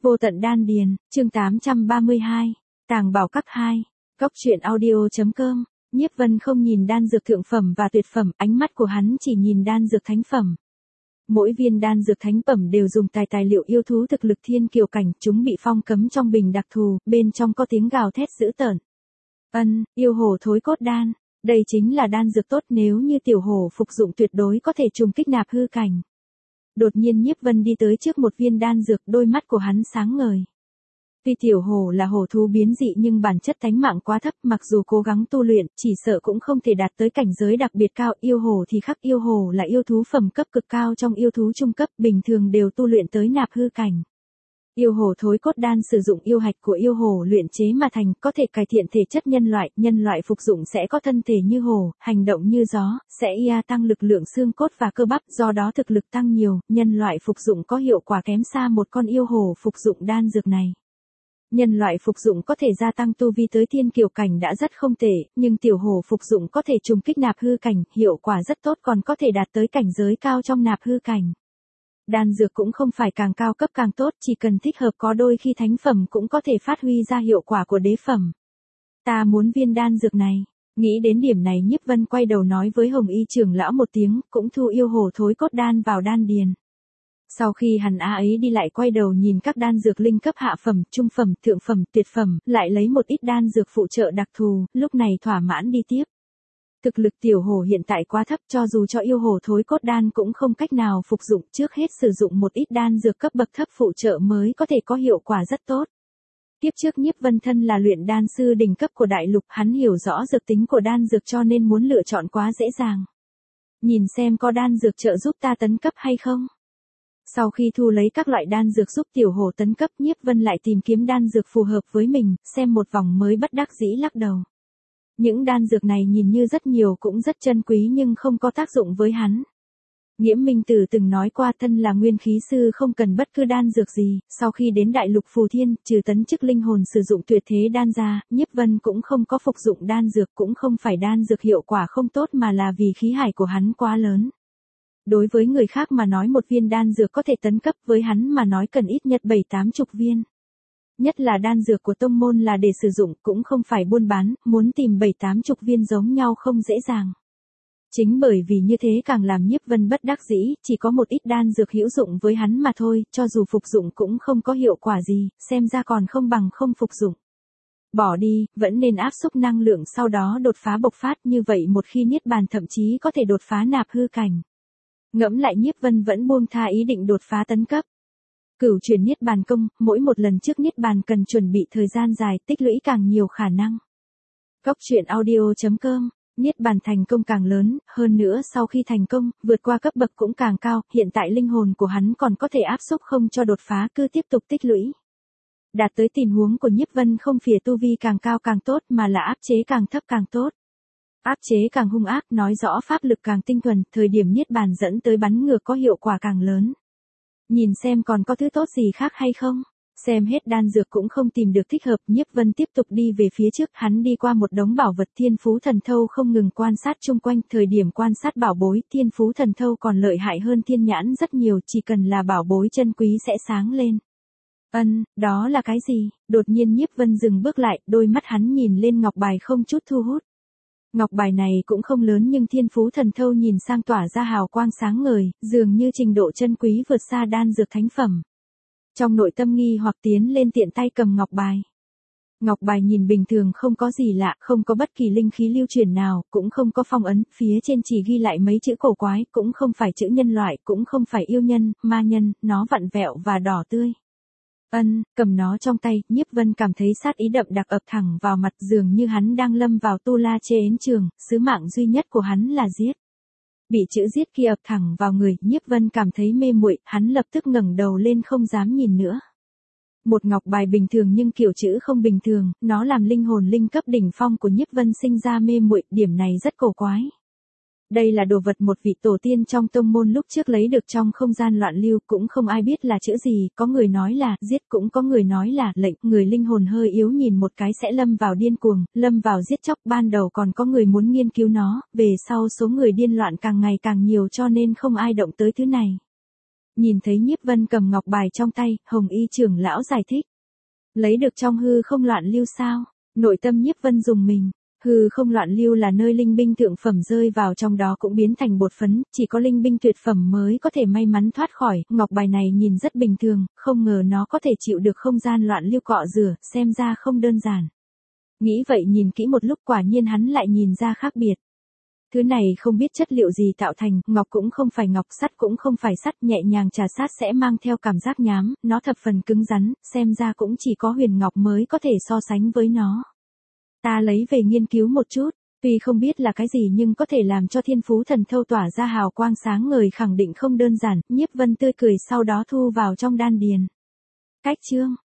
Vô tận đan điền, chương 832, Tàng bảo các 2, Góc truyện audio.com. Nhiếp Vân không nhìn đan dược thượng phẩm và tuyệt phẩm, ánh mắt của hắn chỉ nhìn đan dược thánh phẩm. Mỗi viên đan dược thánh phẩm đều dùng tài liệu yêu thú thực lực thiên kiều cảnh, chúng bị phong cấm trong bình đặc thù, bên trong có tiếng gào thét dữ tợn. Yêu hổ thối cốt đan, đây chính là đan dược tốt, nếu như tiểu hổ phục dụng tuyệt đối có thể trùng kích nạp hư cảnh. Đột nhiên Nhiếp Vân đi tới trước một viên đan dược, đôi mắt của hắn sáng ngời. Tuy tiểu hổ là hổ thú biến dị nhưng bản chất tánh mạng quá thấp, mặc dù cố gắng tu luyện, chỉ sợ cũng không thể đạt tới cảnh giới đặc biệt cao. Yêu hổ thì khác, yêu hổ là yêu thú phẩm cấp cực cao trong yêu thú trung cấp, bình thường đều tu luyện tới nạp hư cảnh. Yêu hổ thối cốt đan sử dụng yêu hạch của yêu hổ luyện chế mà thành, có thể cải thiện thể chất nhân loại phục dụng sẽ có thân thể như hổ, hành động như gió, sẽ tăng lực lượng xương cốt và cơ bắp, do đó thực lực tăng nhiều, nhân loại phục dụng có hiệu quả kém xa một con yêu hổ phục dụng đan dược này. Nhân loại phục dụng có thể gia tăng tu vi tới thiên kiều cảnh đã rất không tệ, nhưng tiểu hổ phục dụng có thể trùng kích nạp hư cảnh, hiệu quả rất tốt, còn có thể đạt tới cảnh giới cao trong nạp hư cảnh. Đan dược cũng không phải càng cao cấp càng tốt, chỉ cần thích hợp, có đôi khi thánh phẩm cũng có thể phát huy ra hiệu quả của đế phẩm. Ta muốn viên đan dược này. Nghĩ đến điểm này Nhiếp Vân quay đầu nói với Hồng Y trưởng lão một tiếng, cũng thu yêu hổ thối cốt đan vào đan điền. Sau khi hắn ấy đi lại quay đầu nhìn các đan dược linh cấp hạ phẩm, trung phẩm, thượng phẩm, tuyệt phẩm, lại lấy một ít đan dược phụ trợ đặc thù, lúc này thỏa mãn đi tiếp. Thực lực tiểu hổ hiện tại quá thấp, cho dù cho yêu hổ thối cốt đan cũng không cách nào phục dụng, trước hết sử dụng một ít đan dược cấp bậc thấp phụ trợ mới có thể có hiệu quả rất tốt. Tiếp trước Nhiếp Vân thân là luyện đan sư đỉnh cấp của đại lục, hắn hiểu rõ dược tính của đan dược cho nên muốn lựa chọn quá dễ dàng. Nhìn xem có đan dược trợ giúp ta tấn cấp hay không. Sau khi thu lấy các loại đan dược giúp tiểu hổ tấn cấp, Nhiếp Vân lại tìm kiếm đan dược phù hợp với mình, xem một vòng mới bất đắc dĩ lắc đầu. Những đan dược này nhìn như rất nhiều cũng rất chân quý nhưng không có tác dụng với hắn. Nghiễm Minh Tử từng nói qua, thân là nguyên khí sư không cần bất cứ đan dược gì, sau khi đến đại lục Phù Thiên, trừ tấn chức linh hồn sử dụng tuyệt thế đan ra, Nhiếp Vân cũng không có phục dụng đan dược, cũng không phải đan dược hiệu quả không tốt mà là vì khí hải của hắn quá lớn. Đối với người khác mà nói một viên đan dược có thể tấn cấp, với hắn mà nói cần ít nhất 7-80 viên. Nhất là đan dược của tông môn là để sử dụng, cũng không phải buôn bán, muốn tìm 7-80 viên giống nhau không dễ dàng. Chính bởi vì như thế càng làm Nhiếp Vân bất đắc dĩ, chỉ có một ít đan dược hữu dụng với hắn mà thôi, cho dù phục dụng cũng không có hiệu quả gì, xem ra còn không bằng không phục dụng. Bỏ đi, vẫn nên áp xúc năng lượng sau đó đột phá bộc phát, như vậy một khi niết bàn thậm chí có thể đột phá nạp hư cảnh. Ngẫm lại Nhiếp Vân vẫn buông tha ý định đột phá tấn cấp. Cửu chuyển niết bàn công, mỗi một lần trước niết bàn cần chuẩn bị thời gian dài, tích lũy càng nhiều khả năng. Góc truyện audio.com, niết bàn thành công càng lớn, hơn nữa sau khi thành công, vượt qua cấp bậc cũng càng cao, hiện tại linh hồn của hắn còn có thể áp xúc không cho đột phá, cứ tiếp tục tích lũy. Đạt tới tình huống của Nhiếp Vân không phìa tu vi càng cao càng tốt mà là áp chế càng thấp càng tốt. Áp chế càng hung ác nói rõ pháp lực càng tinh thuần, thời điểm niết bàn dẫn tới bắn ngược có hiệu quả càng lớn. Nhìn xem còn có thứ tốt gì khác hay không. Xem hết đan dược cũng không tìm được thích hợp, Nhiếp Vân tiếp tục đi về phía trước, hắn đi qua một đống bảo vật thiên phú thần thâu không ngừng quan sát chung quanh, thời điểm quan sát bảo bối, thiên phú thần thâu còn lợi hại hơn thiên nhãn rất nhiều, chỉ cần là bảo bối chân quý sẽ sáng lên. Đó là cái gì? Đột nhiên Nhiếp Vân dừng bước lại, đôi mắt hắn nhìn lên ngọc bài không chút thu hút. Ngọc bài này cũng không lớn nhưng thiên phú thần thâu nhìn sang tỏa ra hào quang sáng ngời, dường như trình độ chân quý vượt xa đan dược thánh phẩm. Trong nội tâm nghi hoặc tiến lên tiện tay cầm ngọc bài. Ngọc bài nhìn bình thường không có gì lạ, không có bất kỳ linh khí lưu truyền nào, cũng không có phong ấn, phía trên chỉ ghi lại mấy chữ cổ quái, cũng không phải chữ nhân loại, cũng không phải yêu nhân, ma nhân, nó vặn vẹo và đỏ tươi. Cầm nó trong tay, Nhiếp Vân cảm thấy sát ý đậm đặc ập thẳng vào mặt, dường như hắn đang lâm vào tu la chê yến trường, sứ mạng duy nhất của hắn là giết. Bị chữ giết kia ập thẳng vào người, Nhiếp Vân cảm thấy mê muội, hắn lập tức ngẩng đầu lên không dám nhìn nữa. Một ngọc bài bình thường nhưng kiểu chữ không bình thường, nó làm linh hồn linh cấp đỉnh phong của Nhiếp Vân sinh ra mê muội, điểm này rất cổ quái. Đây là đồ vật một vị tổ tiên trong tông môn lúc trước lấy được trong không gian loạn lưu, cũng không ai biết là chữ gì, có người nói là giết, cũng có người nói là lệnh, người linh hồn hơi yếu nhìn một cái sẽ lâm vào điên cuồng, lâm vào giết chóc, ban đầu còn có người muốn nghiên cứu nó, về sau số người điên loạn càng ngày càng nhiều cho nên không ai động tới thứ này. Nhìn thấy Nhiếp Vân cầm ngọc bài trong tay, Hồng Y trưởng lão giải thích. Lấy được trong hư không loạn lưu sao? Nội tâm Nhiếp Vân dùng mình. Hư không loạn lưu là nơi linh binh thượng phẩm rơi vào trong đó cũng biến thành bột phấn, chỉ có linh binh tuyệt phẩm mới có thể may mắn thoát khỏi. Ngọc bài này nhìn rất bình thường, không ngờ nó có thể chịu được không gian loạn lưu cọ rửa, xem ra không đơn giản. Nghĩ vậy nhìn kỹ một lúc quả nhiên hắn lại nhìn ra khác biệt. Thứ này không biết chất liệu gì tạo thành, ngọc cũng không phải ngọc, sắt cũng không phải sắt, nhẹ nhàng trà sát sẽ mang theo cảm giác nhám, nó thập phần cứng rắn, xem ra cũng chỉ có huyền ngọc mới có thể so sánh với nó. Ta lấy về nghiên cứu một chút, tuy không biết là cái gì nhưng có thể làm cho thiên phú thần thâu tỏa ra hào quang sáng ngời khẳng định không đơn giản, Nhiếp Vân tươi cười sau đó thu vào trong đan điền. Cách chương